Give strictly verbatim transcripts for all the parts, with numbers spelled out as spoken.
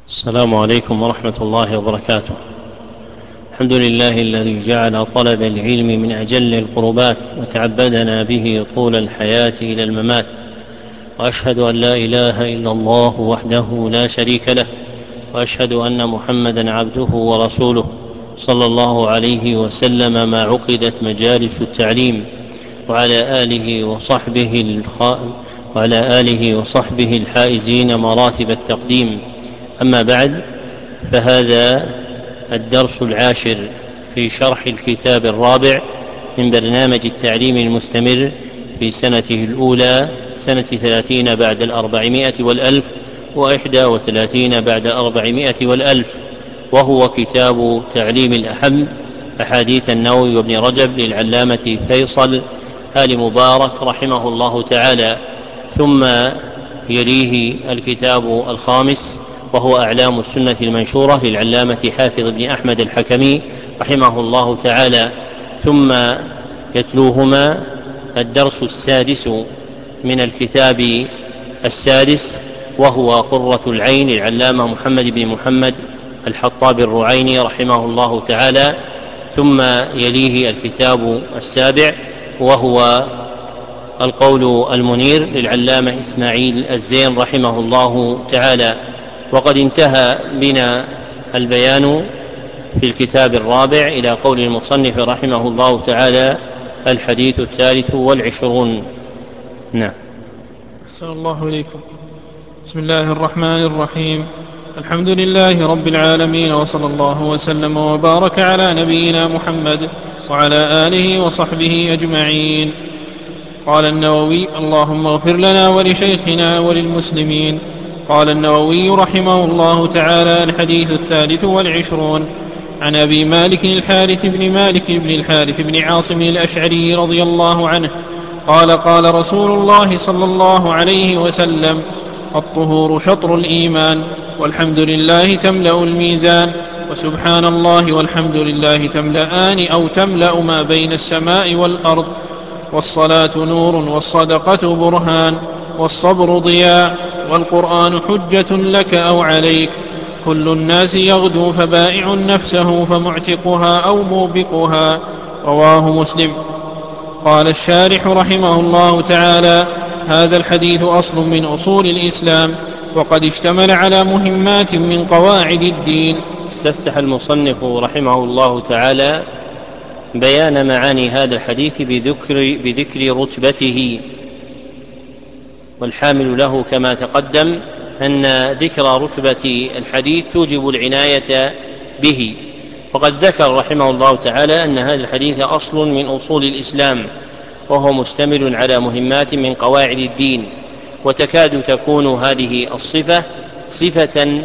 السلام عليكم ورحمة الله وبركاته. الحمد لله الذي جعل طلب العلم من أجل القربات وتعبدنا به طول الحياة إلى الممات، وأشهد أن لا إله إلا الله وحده لا شريك له، وأشهد أن محمدا عبده ورسوله صلى الله عليه وسلم ما عقدت مجالس التعليم، وعلى آله وصحبه الخ... وعلى آله وصحبه الحائزين مراتب التقديم. أما بعد، فهذا الدرس العاشر في شرح الكتاب الرابع من برنامج التعليم المستمر في سنته الأولى، سنة ثلاثين بعد الأربعمائة والألف وإحدى وثلاثين بعد الأربعمائة والألف، وهو كتاب تعليم الأهم أحاديث النووي وابن رجب للعلامة فيصل آل مبارك رحمه الله تعالى. ثم يليه الكتاب الخامس وهو أعلام السنة المنشورة للعلامة حافظ بن أحمد الحكمي رحمه الله تعالى. ثم يتلوهما الدرس السادس من الكتاب السادس وهو قرة العين للعلامة محمد بن محمد الحطاب الرعيني رحمه الله تعالى. ثم يليه الكتاب السابع وهو القول المنير للعلامة إسماعيل الزين رحمه الله تعالى. وقد انتهى بنا البيان في الكتاب الرابع إلى قول المصنف رحمه الله تعالى: الحديث الثالث والعشرون. نعم. أحسن الله إليكم. بسم الله الرحمن الرحيم. الحمد لله رب العالمين، وصلى الله وسلم وبارك على نبينا محمد وعلى آله وصحبه أجمعين. قال النووي: اللهم اغفر لنا ولشيخنا وللمسلمين. قال النووي رحمه الله تعالى: الحديث الثالث والعشرون. عن أبي مالك الحارث بن مالك بن الحارث بن عاصم الأشعري رضي الله عنه قال: قال رسول الله صلى الله عليه وسلم: الطهور شطر الإيمان، والحمد لله تملأ الميزان، وسبحان الله والحمد لله تملأان أو تملأ ما بين السماء والأرض، والصلاة نور، والصدقة برهان، والصبر ضياء، والقرآن حجة لك أو عليك. كل الناس يغدو فبائع نفسه فمعتقها أو موبقها. رواه مسلم. قال الشارح رحمه الله تعالى: هذا الحديث أصل من أصول الإسلام، وقد اشتمل على مهمات من قواعد الدين. استفتح المصنف رحمه الله تعالى بيان معاني هذا الحديث بذكر, بذكر رتبته، والحامل له كما تقدم أن ذكر رتبة الحديث توجب العناية به. وقد ذكر رحمه الله تعالى أن هذا الحديث أصل من أصول الإسلام، وهو مشتمل على مهمات من قواعد الدين، وتكاد تكون هذه الصفة صفة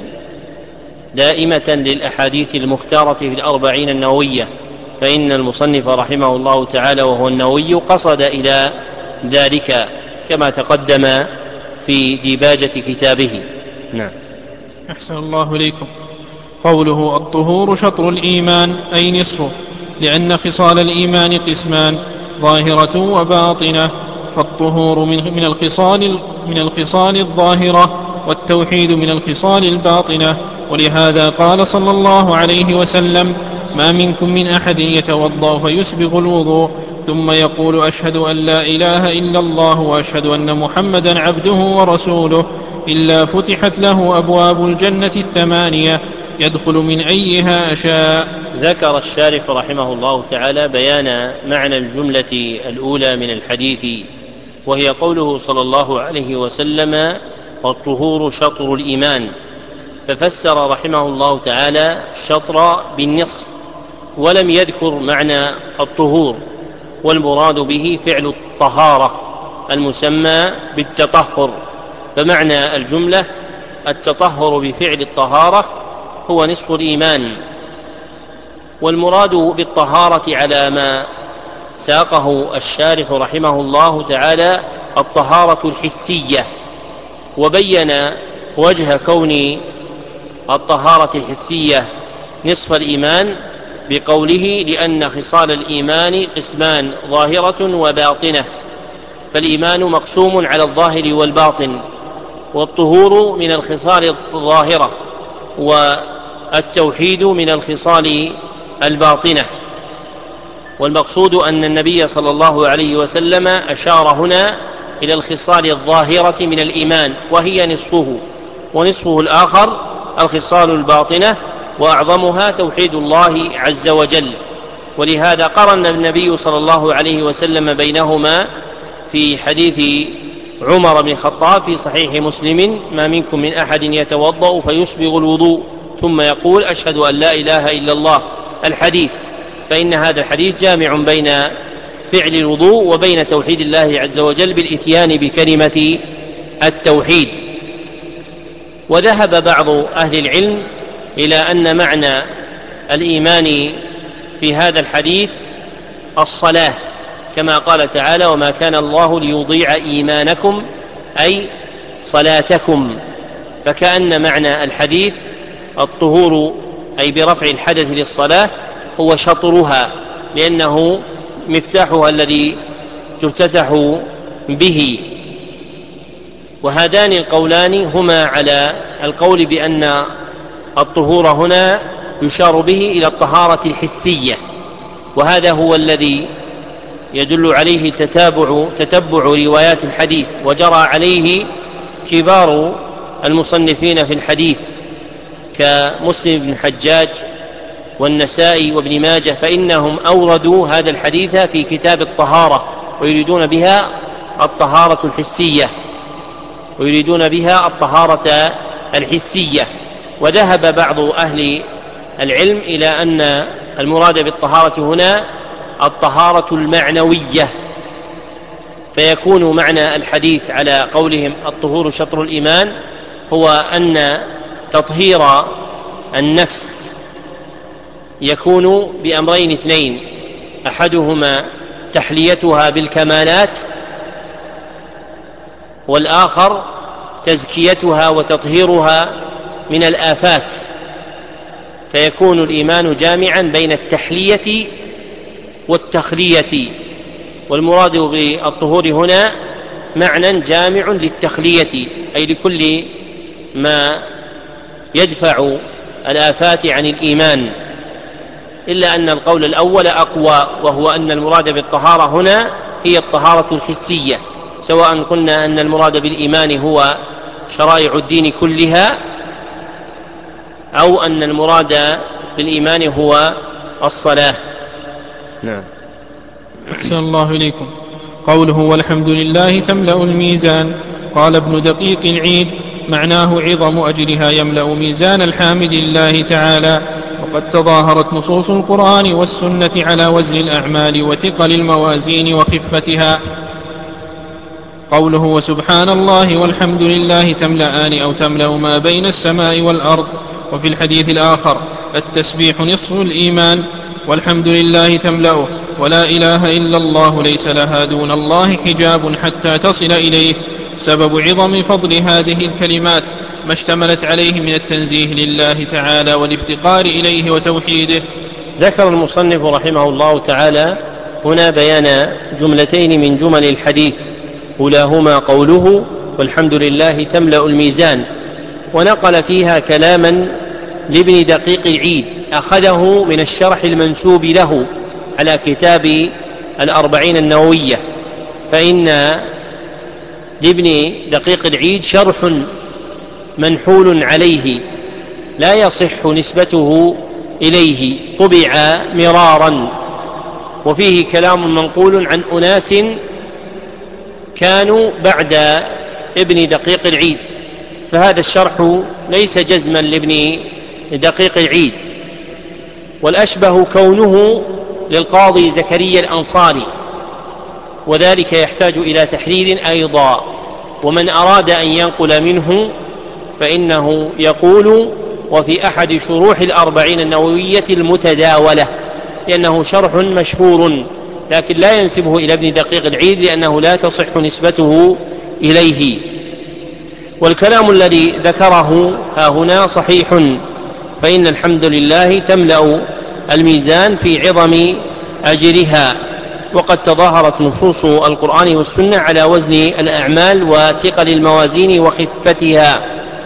دائمة للأحاديث المختارة في الأربعين النووية، فإن المصنف رحمه الله تعالى وهو النووي قصد إلى ذلك كما تقدم في ديباجة كتابه. نعم. أحسن الله إليكم. قوله: الطهور شطر الإيمان أي نصفه، لأن خصال الإيمان قسمان: ظاهرة وباطنة، فالطهور من الخصال من الخصال الظاهرة، والتوحيد من الخصال الباطنة. ولهذا قال صلى الله عليه وسلم: ما منكم من أحد يتوضأ فيسبغ الوضوء ثم يقول: أشهد أن لا إله إلا الله وأشهد أن محمدا عبده ورسوله، إلا فتحت له أبواب الجنة الثمانية يدخل من أيها أشاء. ذكر الشارح رحمه الله تعالى بيان معنى الجملة الأولى من الحديث، وهي قوله صلى الله عليه وسلم: الطهور شطر الإيمان، ففسر رحمه الله تعالى الشطر بالنصف، ولم يذكر معنى الطهور، والمراد به فعل الطهارة المسمى بالتطهر. فمعنى الجملة التطهر بفعل الطهارة هو نصف الإيمان، والمراد بالطهارة على ما ساقه الشارح رحمه الله تعالى الطهارة الحسية، وبين وجه كون الطهارة الحسية نصف الإيمان بقوله: لأن خصال الإيمان قسمان: ظاهرة وباطنة، فالإيمان مقسوم على الظاهر والباطن، والطهور من الخصال الظاهرة، والتوحيد من الخصال الباطنة. والمقصود أن النبي صلى الله عليه وسلم أشار هنا إلى الخصال الظاهرة من الإيمان، وهي نصفه، ونصفه الآخر الخصال الباطنة، وأعظمها توحيد الله عز وجل. ولهذا قرن النبي صلى الله عليه وسلم بينهما في حديث عمر بن الخطاب في صحيح مسلم: ما منكم من أحد يتوضأ فيسبغ الوضوء ثم يقول أشهد أن لا إله إلا الله، الحديث. فإن هذا الحديث جامع بين فعل الوضوء وبين توحيد الله عز وجل بالإتيان بكلمة التوحيد. وذهب بعض أهل العلم إلى أن معنى الإيمان في هذا الحديث الصلاة، كما قال تعالى: وما كان الله ليضيع إيمانكم أي صلاتكم. فكأن معنى الحديث الطهور، أي برفع الحدث للصلاة، هو شطرها، لأنه مفتاحها الذي تفتتح به. وهذان القولان هما على القول بأن الطهور هنا يشار به إلى الطهارة الحسية، وهذا هو الذي يدل عليه تتابع, تتبع روايات الحديث، وجرى عليه كبار المصنفين في الحديث كمسلم بن حجاج والنسائي وابن ماجه، فإنهم أوردوا هذا الحديث في كتاب الطهارة، ويريدون بها الطهارة الحسية ويريدون بها الطهارة الحسية. وذهب بعض أهل العلم إلى أن المراد بالطهارة هنا الطهارة المعنوية، فيكون معنى الحديث على قولهم الطهور شطر الإيمان هو أن تطهير النفس يكون بأمرين اثنين: أحدهما تحليتها بالكمالات، والآخر تزكيتها وتطهيرها من الآفات. فيكون الإيمان جامعا بين التحلية والتخلية، والمراد بالطهور هنا معنى جامع للتخلية، أي لكل ما يدفع الآفات عن الإيمان، إلا أن القول الأول أقوى، وهو أن المراد بالطهارة هنا هي الطهارة الحسية، سواء قلنا أن المراد بالإيمان هو شرائع الدين كلها، أو أن المراد بالإيمان هو الصلاة. نعم. أحسن الله إليكم. قوله والحمد لله تملأ الميزان، قال ابن دقيق العيد: معناه عظم أجرها يملأ ميزان الحامد لله تعالى. وقد تظاهرت نصوص القرآن والسنة على وزن الأعمال وثقل الموازين وخفتها. قوله وسبحان الله والحمد لله تملأان أو تملأ ما بين السماء والأرض. وفي الحديث الآخر: التسبيح نصف الإيمان والحمد لله تملأه، ولا إله إلا الله ليس لها دون الله حجاب حتى تصل إليه. سبب عظم فضل هذه الكلمات ما اشتملت عليه من التنزيه لله تعالى والافتقار إليه وتوحيده. ذكر المصنف رحمه الله تعالى هنا بيان جملتين من جمل الحديث، أولاهما قوله والحمد لله تملأ الميزان، ونقل فيها كلاما لابن دقيق العيد أخذه من الشرح المنسوب له على كتاب الأربعين النووية. فإن لابن دقيق العيد شرح منحول عليه لا يصح نسبته إليه، طبع مرارا، وفيه كلام منقول عن أناس كانوا بعد ابن دقيق العيد، فهذا الشرح ليس جزما لابن دقيق العيد، والأشبه كونه للقاضي زكريا الأنصاري، وذلك يحتاج إلى تحرير أيضا. ومن أراد أن ينقل منه فإنه يقول وفي أحد شروح الأربعين النووية المتداولة، لأنه شرح مشهور، لكن لا ينسبه إلى ابن دقيق العيد لأنه لا تصح نسبته إليه. والكلام الذي ذكره ها هنا صحيح، فإن الحمد لله تملأ الميزان في عظم أجرها. وقد تظاهرت نصوص القرآن والسنة على وزن الأعمال وثقل الموازين وخفتها.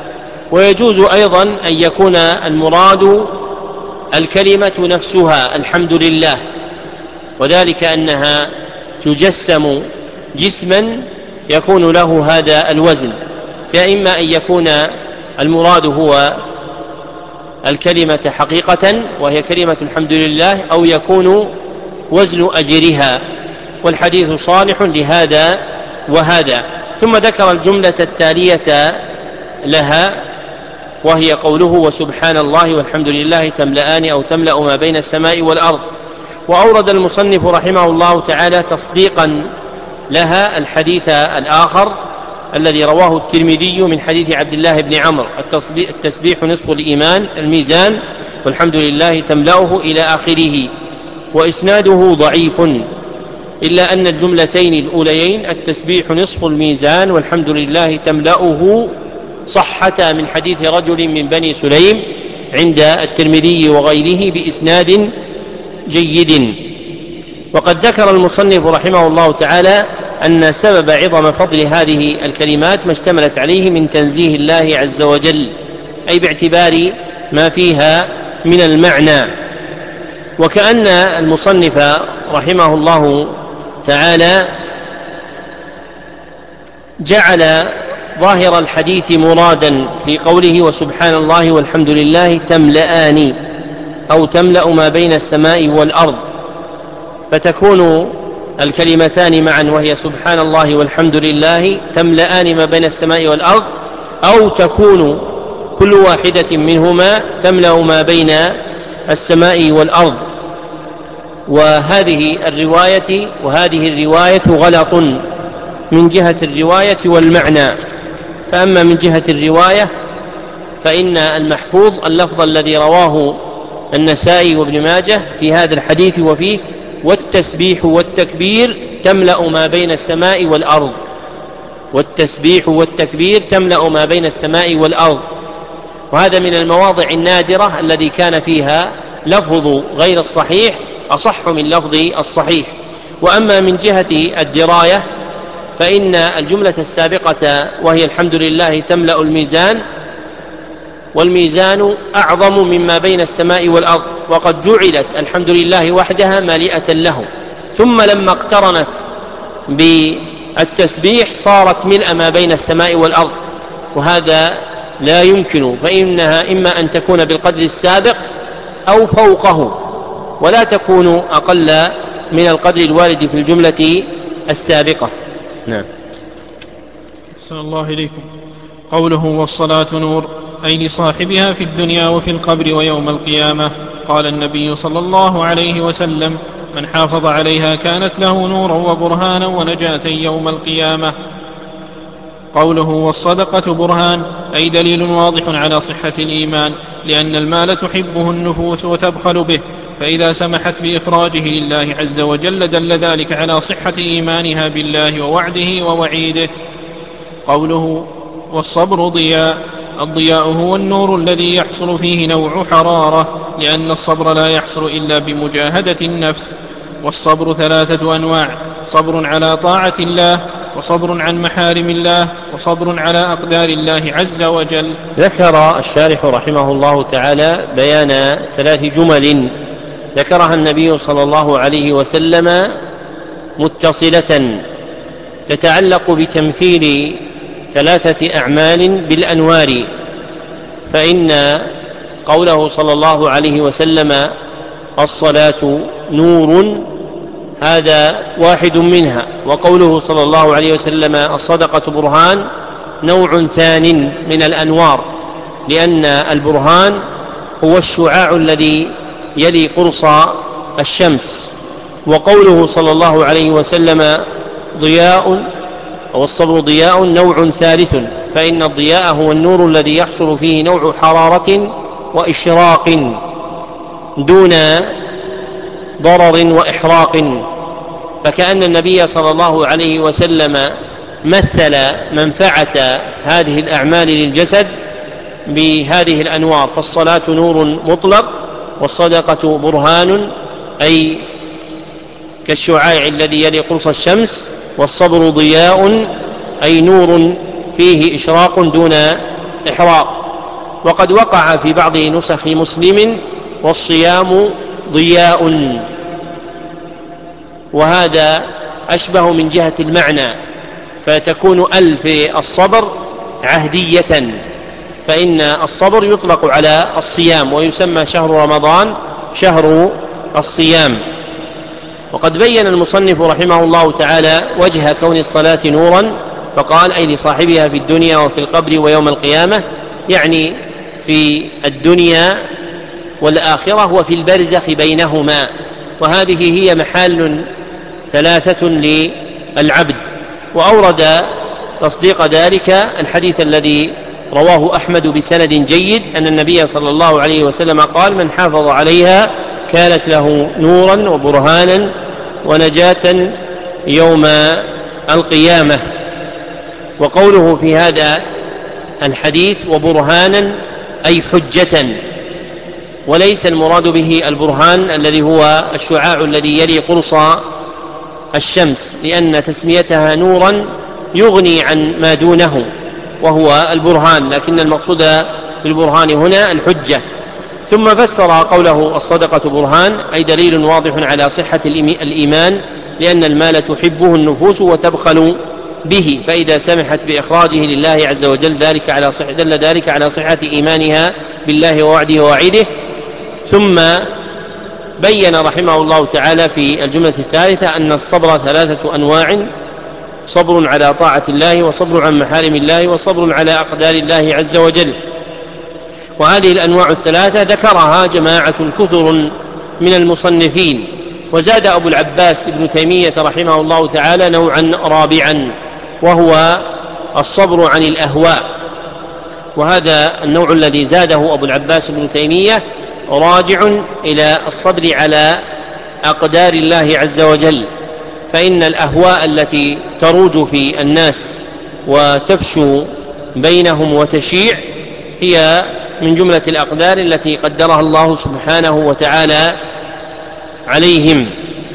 ويجوز أيضا أن يكون المراد الكلمة نفسها الحمد لله، وذلك أنها تجسم جسما يكون له هذا الوزن، فإما أن يكون المراد هو الكلمة حقيقة وهي كلمة الحمد لله، أو يكون وزن أجرها، والحديث صالح لهذا وهذا. ثم ذكر الجملة التالية لها وهي قوله وسبحان الله والحمد لله تملأان أو تملأ ما بين السماء والأرض. وأورد المصنف رحمه الله تعالى تصديقا لها الحديث الآخر الذي رواه الترمذي من حديث عبد الله بن عمرو التسبيح نصف الإيمان الميزان والحمد لله تملأه إلى آخره، وإسناده ضعيف، إلا أن الجملتين الأوليين التسبيح نصف الميزان والحمد لله تملأه صحتا من حديث رجل من بني سليم عند الترمذي وغيره بإسناد جيد. وقد ذكر المصنف رحمه الله تعالى أن سبب عظم فضل هذه الكلمات ما اشتملت عليه من تنزيه الله عز وجل، أي باعتبار ما فيها من المعنى، وكأن المصنف رحمه الله تعالى جعل ظاهر الحديث مرادا في قوله وسبحان الله والحمد لله تملأان أو تملأ ما بين السماء والأرض، فتكون الكلمتان معا وهي سبحان الله والحمد لله تملأان ما بين السماء والأرض، أو تكون كل واحدة منهما تملأ ما بين السماء والأرض. وهذه الرواية وهذه الرواية غلط من جهة الرواية والمعنى. فأما من جهة الرواية فإن المحفوظ اللفظ الذي رواه النسائي وابن ماجه في هذا الحديث وفيه والتسبيح والتكبير تملأ ما بين السماء والأرض، والتسبيح والتكبير تملأ ما بين السماء والأرض. وهذا من المواضع النادرة الذي كان فيها لفظ غير الصحيح أصح من لفظ الصحيح. وأما من جهة الدراية فإن الجملة السابقة وهي الحمد لله تملأ الميزان، والميزان أعظم مما بين السماء والأرض، وقد جعلت الحمد لله وحدها مالئة له، ثم لما اقترنت بالتسبيح صارت ملء ما بين السماء والأرض، وهذا لا يمكن، فإنها إما أن تكون بالقدر السابق أو فوقه، ولا تكون أقل من القدر الوارد في الجملة السابقة. نعم. أحسن الله إليكم. قوله والصلاة نور أي لصاحبها في الدنيا وفي القبر ويوم القيامة. قال النبي صلى الله عليه وسلم من حافظ عليها كانت له نورا وبرهانا ونجاة يوم القيامة. قوله والصدقة برهان أي دليل واضح على صحة الإيمان، لأن المال تحبه النفوس وتبخل به، فإذا سمحت بإخراجه لله عز وجل دل ذلك على صحة إيمانها بالله ووعده ووعيده. قوله والصبر ضياء الضياء هو النور الذي يحصل فيه نوع حرارة، لأن الصبر لا يحصل إلا بمجاهدة النفس. والصبر ثلاثة أنواع: صبر على طاعة الله، وصبر عن محارم الله، وصبر على أقدار الله عز وجل. ذكر الشارح رحمه الله تعالى بيان ثلاث جمل ذكرها النبي صلى الله عليه وسلم متصلة تتعلق بتمثيل ثلاثة أعمال بالأنوار. فإن قوله صلى الله عليه وسلم الصلاة نور هذا واحد منها، وقوله صلى الله عليه وسلم الصدقة برهان نوع ثان من الأنوار، لأن البرهان هو الشعاع الذي يلي قرص الشمس. وقوله صلى الله عليه وسلم ضياء والصبر ضياء نوع ثالث، فإن الضياء هو النور الذي يحصل فيه نوع حرارة وإشراق دون ضرر وإحراق. فكأن النبي صلى الله عليه وسلم مثل منفعة هذه الأعمال للجسد بهذه الأنوار، فالصلاة نور مطلق، والصدقة برهان أي كالشعاع الذي يلي قرص الشمس، والصبر ضياء أي نور فيه إشراق دون إحراق. وقد وقع في بعض نسخ مسلم والصيام ضياء، وهذا أشبه من جهة المعنى، فتكون ال في الصبر عهدية، فإن الصبر يطلق على الصيام، ويسمى شهر رمضان شهر الصيام. وقد بين المصنف رحمه الله تعالى وجه كون الصلاة نورا، فقال: أي لصاحبها في الدنيا وفي القبر ويوم القيامة، يعني في الدنيا والآخرة وفي البرزخ بينهما، وهذه هي محال ثلاثة للعبد. وأورد تصديق ذلك الحديث الذي رواه أحمد بسند جيد أن النبي صلى الله عليه وسلم قال: من حافظ عليها كانت له نورا وبرهانا ونجاة يوم القيامة. وقوله في هذا الحديث وبرهانا أي حجة، وليس المراد به البرهان الذي هو الشعاع الذي يلي قرص الشمس، لأن تسميتها نورا يغني عن ما دونه وهو البرهان، لكن المقصود بالبرهان هنا الحجة. ثم فسر قوله الصدقة برهان أي دليل واضح على صحة الإيمان، لأن المال تحبه النفوس وتبخل به، فإذا سمحت بإخراجه لله عز وجل ذلك على صحة دل ذلك على صحة إيمانها بالله ووعده ووعيده. ثم بين رحمه الله تعالى في الجملة الثالثة أن الصبر ثلاثة أنواع: صبر على طاعة الله، وصبر عن محارم الله، وصبر على أقدار الله عز وجل. وهذه الأنواع الثلاثة ذكرها جماعة كثر من المصنفين. وزاد أبو العباس ابن تيمية رحمه الله تعالى نوعا رابعا، وهو الصبر عن الأهواء. وهذا النوع الذي زاده أبو العباس ابن تيمية راجع إلى الصبر على أقدار الله عز وجل، فإن الأهواء التي تروج في الناس وتفشو بينهم وتشيع هي من جملة الأقدار التي قدرها الله سبحانه وتعالى عليهم،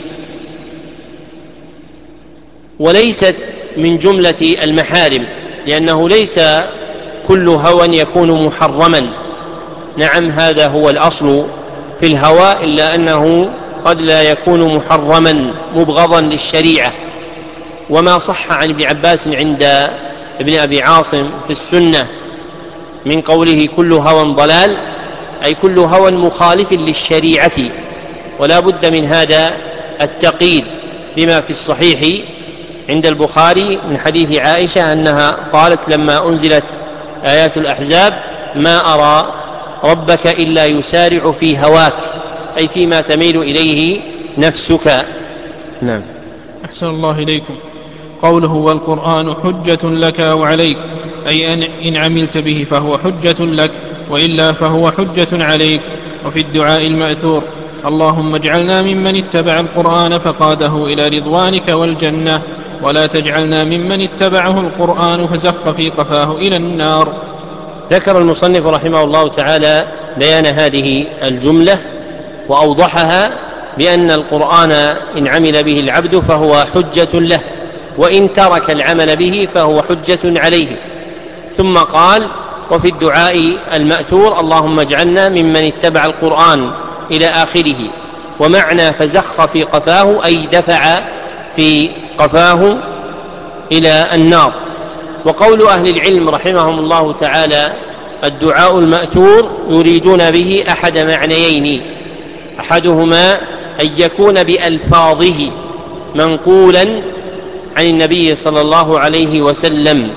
وليست من جملة المحارم، لأنه ليس كل هوى يكون محرما. نعم، هذا هو الأصل في الهوى، إلا أنه قد لا يكون محرما مبغضا للشريعة. وما صح عن ابن عباس عند ابن أبي عاصم في السنة من قوله كل هوى ضلال، أي كل هوى مخالف للشريعة، ولا بد من هذا التقييد، بما في الصحيح عند البخاري من حديث عائشة أنها قالت لما أنزلت آيات الأحزاب: ما أرى ربك إلا يسارع في هواك، أي فيما تميل إليه نفسك. نعم. أحسن الله إليكم. قوله والقرآن حجة لك أو عليك، أي إن عملت به فهو حجة لك، وإلا فهو حجة عليك. وفي الدعاء المأثور: اللهم اجعلنا ممن اتبع القرآن فقاده إلى رضوانك والجنة، ولا تجعلنا ممن اتبعه القرآن فزخ في قفاه إلى النار. ذكر المصنف رحمه الله تعالى بيان هذه الجملة وأوضحها بأن القرآن إن عمل به العبد فهو حجة له، وإن ترك العمل به فهو حجة عليه. ثم قال: وفي الدعاء المأثور: اللهم اجعلنا ممن اتبع القرآن إلى آخره. ومعنى فزخ في قفاه أي دفع في قفاه إلى النار. وقول أهل العلم رحمهم الله تعالى الدعاء المأثور يريدون به أحد معنيين: أحدهما أن يكون بألفاظه منقولا عن النبي صلى الله عليه وسلم،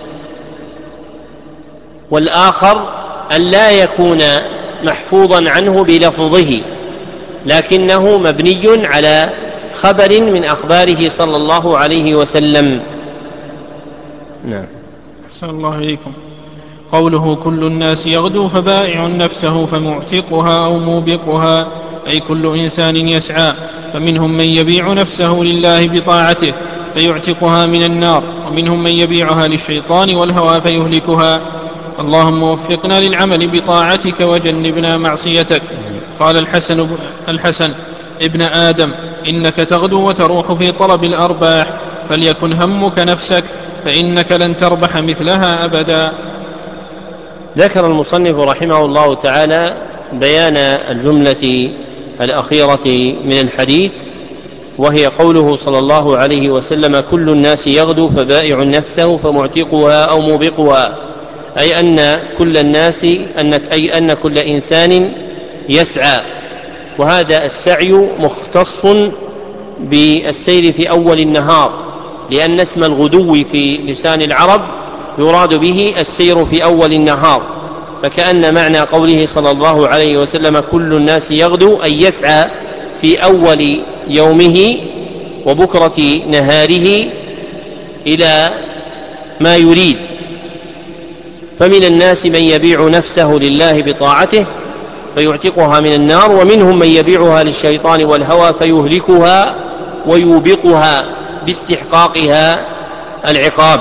والآخر أن لا يكون محفوظا عنه بلفظه، لكنه مبني على خبر من أخباره صلى الله عليه وسلم. نعم. أحسن الله إليكم. قوله كل الناس يغدو فبائع نفسه فمعتقها أو موبقها، أي كل إنسان يسعى، فمنهم من يبيع نفسه لله بطاعته فيعتقها من النار، ومنهم من يبيعها للشيطان والهوى فيهلكها. اللهم وفقنا للعمل بطاعتك وجنبنا معصيتك. قال الحسن, الحسن ابن آدم: إنك تغدو وتروح في طلب الأرباح، فليكن همك نفسك، فإنك لن تربح مثلها أبدا. ذكر المصنف رحمه الله تعالى بيان الجملة الأخيرة من الحديث، وهي قوله صلى الله عليه وسلم: كل الناس يغدو فبائع نفسه فمعتقها أو موبقها، أي أن كل الناس أي أن كل إنسان يسعى، وهذا السعي مختص بالسير في أول النهار، لأن اسم الغدو في لسان العرب يراد به السير في أول النهار، فكأن معنى قوله صلى الله عليه وسلم كل الناس يغدو أي يسعى في أول يومه وبكرة نهاره إلى ما يريد. فمن الناس من يبيع نفسه لله بطاعته فيعتقها من النار، ومنهم من يبيعها للشيطان والهوى فيهلكها ويوبقها باستحقاقها العقاب.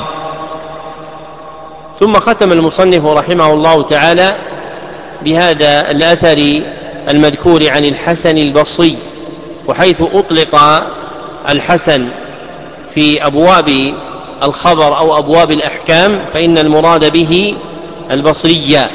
ثم ختم المصنف رحمه الله تعالى بهذا الأثر المذكور عن الحسن البصري، وحيث أطلق الحسن في أبواب الخبر أو أبواب الأحكام فإن المراد به البصرية،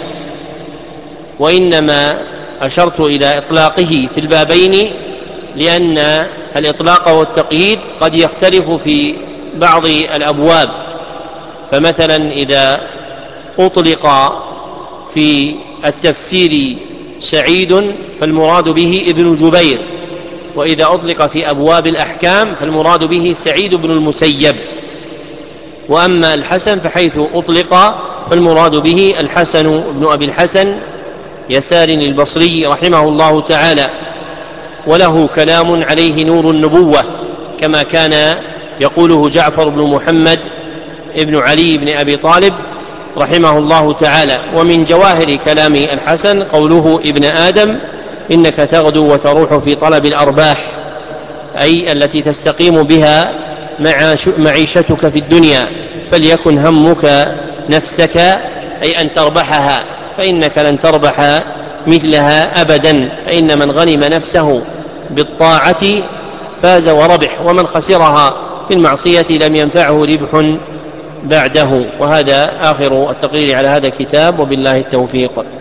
وإنما أشرت إلى إطلاقه في البابين لأن الإطلاق والتقييد قد يختلف في بعض الأبواب. فمثلا إذا أطلق في التفسير سعيد فالمراد به ابن جبير، وإذا أطلق في أبواب الأحكام فالمراد به سعيد بن المسيب. وأما الحسن فحيث أطلق فالمراد به الحسن بن أبي الحسن يسار البصري رحمه الله تعالى، وله كلام عليه نور النبوة كما كان يقوله جعفر بن محمد ابن علي بن أبي طالب رحمه الله تعالى. ومن جواهر كلام الحسن قوله: ابن آدم إنك تغدو وتروح في طلب الأرباح، أي التي تستقيم بها معيشتك في الدنيا، فليكن همك نفسك أي أن تربحها، فإنك لن تربح مثلها أبدا، فإن من غنم نفسه بالطاعة فاز وربح، ومن خسرها في المعصية لم ينفعه ربح بعده. وهذا آخر التقرير على هذا الكتاب، وبالله التوفيق.